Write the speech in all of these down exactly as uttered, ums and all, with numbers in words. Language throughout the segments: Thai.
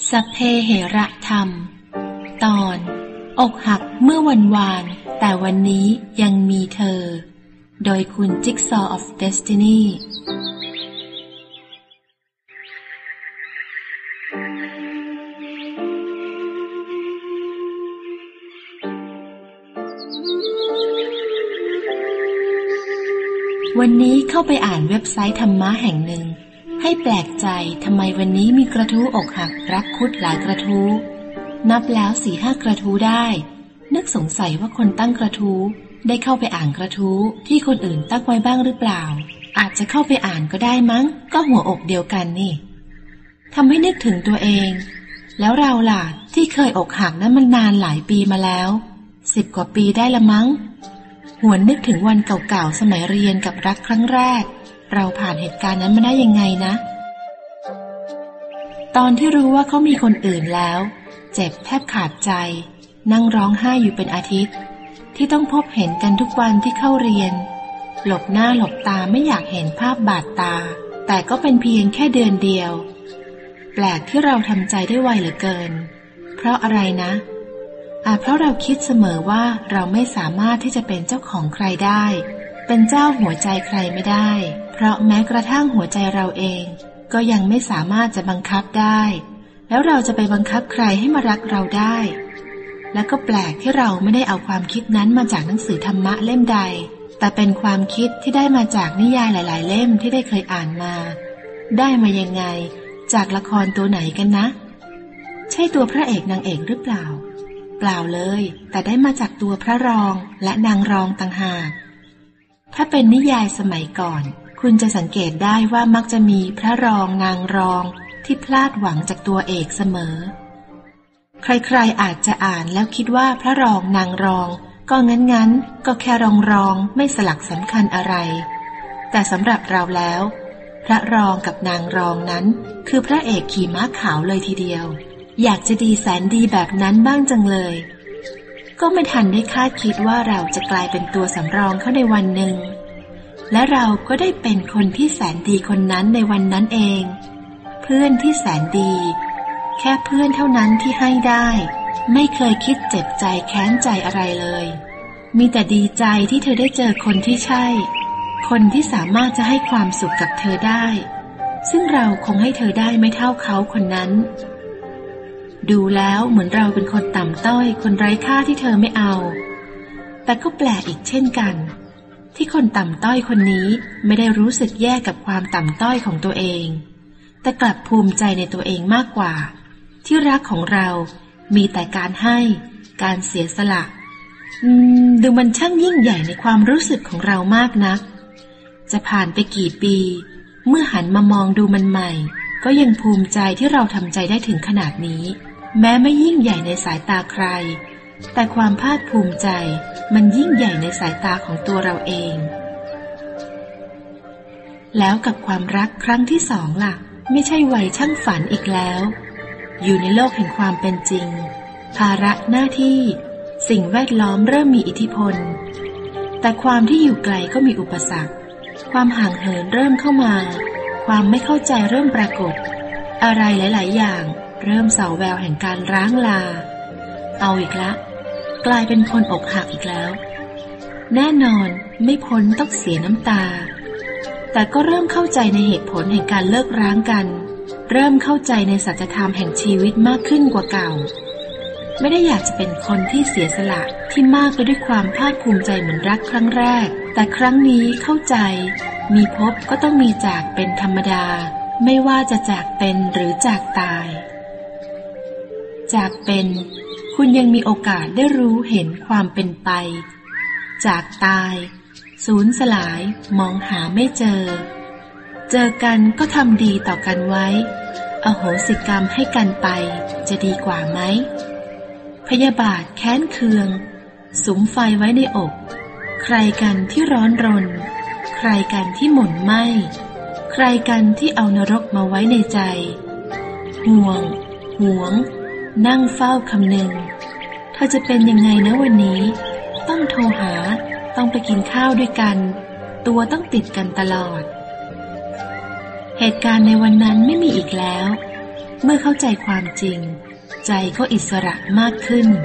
สัพเพเหระธรรมตอนอกหักเมื่อวันวานแต่วันนี้ยังมีเธอโดยคุณ Jigsaw of Destiny วันนี้เข้าไปอ่านเว็บไซต์ธรรมะแห่งหนึ่งให้แปลกใจทำไมวันนี้มีกระทู้อกหักรักคุดหลายกระทู้นับแล้วสี่ห้ากระทู้ได้นึกสงสัยว่าคนตั้งกระทู้ได้เข้าไปอ่านกระทู้ที่คนอื่นตั้งไว้บ้างหรือเปล่าอาจจะเข้าไปอ่านก็ได้มั้งก็หัวอกเดียวกันนี่ทำให้นึกถึงตัวเองแล้วเราล่ะที่เคยอกหักนั้นมันนานหลายปีมาแล้วสิบกว่าปีได้ละมั้งหวนนึกถึงวันเก่าๆสมัยเรียนกับรักครั้งแรกเราผ่านเหตุการณ์นั้นมาได้ยังไงนะตอนที่รู้ว่าเขามีคนอื่นแล้วเจ็บแทบขาดใจนั่งร้องไห้อยู่เป็นอาทิตย์ที่ต้องพบเห็นกันทุกวันที่เข้าเรียนหลบหน้าหลบตาไม่อยากเห็นภาพบาดตาแต่ก็เป็นเพียงแค่เดือนเดียวแปลกที่เราทำใจได้ไวเหลือเกินเพราะอะไรนะอาจเพราะเราคิดเสมอว่าเราไม่สามารถที่จะเป็นเจ้าของใครได้เป็นเจ้าหัวใจใครไม่ได้เพราะแม้กระทั่งหัวใจเราเองก็ยังไม่สามารถจะบังคับได้แล้วเราจะไปบังคับใครให้มารักเราได้และก็แปลกที่เราไม่ได้เอาความคิดนั้นมาจากหนังสือธรรมะเล่มใดแต่เป็นความคิดที่ได้มาจากนิยายหลายๆเล่มที่ได้เคยอ่านมาได้มายังไงจากละครตัวไหนกันนะใช่ตัวพระเอกนางเอกหรือเปล่าเปล่าเลยแต่ได้มาจากตัวพระรองและนางรองต่างหากถ้าเป็นนิยายสมัยก่อนคุณจะสังเกตได้ว่ามักจะมีพระรองนางรองที่พลาดหวังจากตัวเอกเสมอใครๆอาจจะอ่านแล้วคิดว่าพระรองนางรองก็งั้นๆก็แค่รองรองไม่สลักสำคัญอะไรแต่สำหรับเราแล้วพระรองกับนางรองนั้นคือพระเอกขี่ม้าขาวเลยทีเดียวอยากจะดีแสนดีแบบนั้นบ้างจังเลยก็ไม่ทันได้คาดคิดว่าเราจะกลายเป็นตัวสำรองเขาในวันหนึ่งและเราก็ได้เป็นคนที่แสนดีคนนั้นในวันนั้นเองเพื่อนที่แสนดีแค่เพื่อนเท่านั้นที่ให้ได้ไม่เคยคิดเจ็บใจแค้นใจอะไรเลยมีแต่ดีใจที่เธอได้เจอคนที่ใช่คนที่สามารถจะให้ความสุขกับเธอได้ซึ่งเราคงให้เธอได้ไม่เท่าเขาคนนั้นดูแล้วเหมือนเราเป็นคนต่ำต้อยคนไร้ค่าที่เธอไม่เอาแต่ก็แปลกอีกเช่นกันที่คนต่ำต้อยคนนี้ไม่ได้รู้สึกแย่กับความต่ำต้อยของตัวเองแต่กลับภูมิใจในตัวเองมากกว่าที่รักของเรามีแต่การให้การเสียสละอืมดูมันช่างยิ่งใหญ่ในความรู้สึกของเรามากนักจะผ่านไปกี่ปีเมื่อหันมามองดูมันใหม่ก็ยังภูมิใจที่เราทำใจได้ถึงขนาดนี้แม้ไม่ยิ่งใหญ่ในสายตาใครแต่ความภาคภูมิใจมันยิ่งใหญ่ในสายตาของตัวเราเองแล้วกับความรักครั้งที่สองล่ะไม่ใช่วัยช่างฝันอีกแล้วอยู่ในโลกแห่งความเป็นจริงภาระหน้าที่สิ่งแวดล้อมเริ่มมีอิทธิพลแต่ความที่อยู่ไกลก็มีอุปสรรคความห่างเหินเริ่มเข้ามาความไม่เข้าใจเริ่มปรากฏอะไรหลายๆอย่างเริ่มส่อแววแห่งการร้างลาเอาอีกละกลายเป็นคนอกหักอีกแล้วแน่นอนไม่พ้นต้องเสียน้ำตาแต่ก็เริ่มเข้าใจในเหตุผลแห่งการเลิกร้างกันเริ่มเข้าใจในสัจธรรมแห่งชีวิตมากขึ้นกว่าเก่าไม่ได้อยากจะเป็นคนที่เสียสละที่มากไปด้วยความภาคภูมิใจเหมือนรักครั้งแรกแต่ครั้งนี้เข้าใจมีพบก็ต้องมีจากเป็นธรรมดาไม่ว่าจะจากเป็นหรือจากตายจากเป็นคุณยังมีโอกาสได้รู้เห็นความเป็นไปจากตายสูญสลายมองหาไม่เจอเจอกันก็ทำดีต่อกันไว้อโหสิกรรมให้กันไปจะดีกว่าไหมพยาบาทแค้นเคืองสุมไฟไว้ในอกใครกันที่ร้อนรนใครกันที่หม่นไหม้ใครกันที่เอานรกมาไว้ในใจห่วงหวงนั่งเฝ้าคำนึงเธอจะเป็นยังไงนะวันนี้ต้องโทรหาต้องไปกินข้าวด้วยกันตัวต้องติดกันตลอดเหตุการณ์ในวันนั้นไม่มีอีกแล้วเมื่อเข้าใจความจริงใจก็อิสระมากขึ้น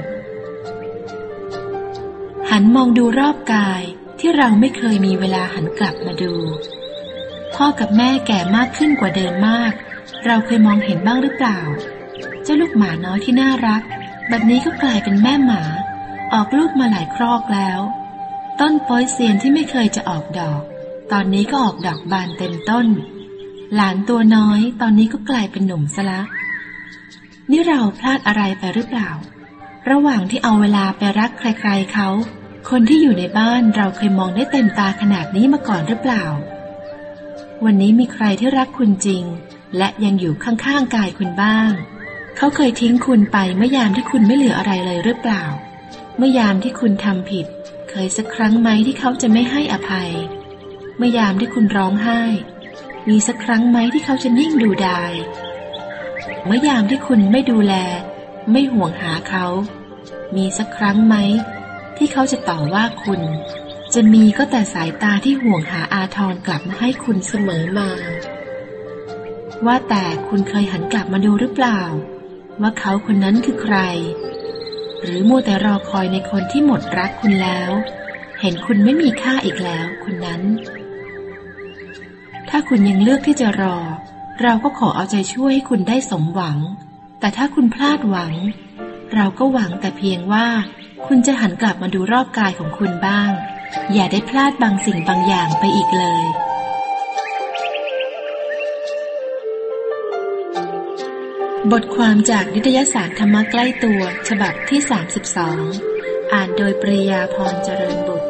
หันมองดูรอบกายที่เราไม่เคยมีเวลาหันกลับมาดูพ่อกับแม่แก่มากขึ้นกว่าเดิมมากเราเคยมองเห็นบ้างหรือเปล่าเจ้าลูกหมาน้อยที่น่ารักบัดนี้ก็กลายเป็นแม่หมาออกลูกมาหลายครอกแล้วต้นโป๊ยเซียนที่ไม่เคยจะออกดอกตอนนี้ก็ออกดอกบานเต็มต้นหลานตัวน้อยตอนนี้ก็กลายเป็นหนุ่มซะละนี่เราพลาดอะไรไปหรือเปล่าระหว่างที่เอาเวลาไปรักใครๆเขาคนที่อยู่ในบ้านเราเคยมองได้เต็มตาขนาดนี้มาก่อนหรือเปล่าวันนี้มีใครที่รักคุณจริงและยังอยู่ข้างๆกายคุณบ้างเขาเคยทิ้งคุณไปเมื่อยามที่คุณไม่เหลืออะไรเลยหรือเปล่าเมื่อยามที่คุณทำผิดเคยสักครั้งไหมที่เขาจะไม่ให้อภัยเมื่อยามที่คุณร้องไห้มีสักครั้งไหมที่เขาจะนิ่งดูดายเมื่อยามที่คุณไม่ดูแลไม่ห่วงหาเขามีสักครั้งไหมที่เขาจะต่อว่าคุณจะมีก็แต่สายตาที่ห่วงหาอาทรกลับมาให้คุณเสมอมาว่าแต่คุณเคยหันกลับมาดูหรือเปล่าว่าเขาคนนั้นคือใครหรือมัวแต่รอคอยในคนที่หมดรักคุณแล้วเห็นคุณไม่มีค่าอีกแล้วคนนั้นถ้าคุณยังเลือกที่จะรอเราก็ขอเอาใจช่วยให้คุณได้สมหวังแต่ถ้าคุณพลาดหวังเราก็หวังแต่เพียงว่าคุณจะหันกลับมาดูรอบกายของคุณบ้างอย่าได้พลาดบางสิ่งบางอย่างไปอีกเลยบทความจากนิตยสารธรรมะใกล้ตัวฉบับที่สามสิบสองอ่านโดยปริยาพรเจริญบุตร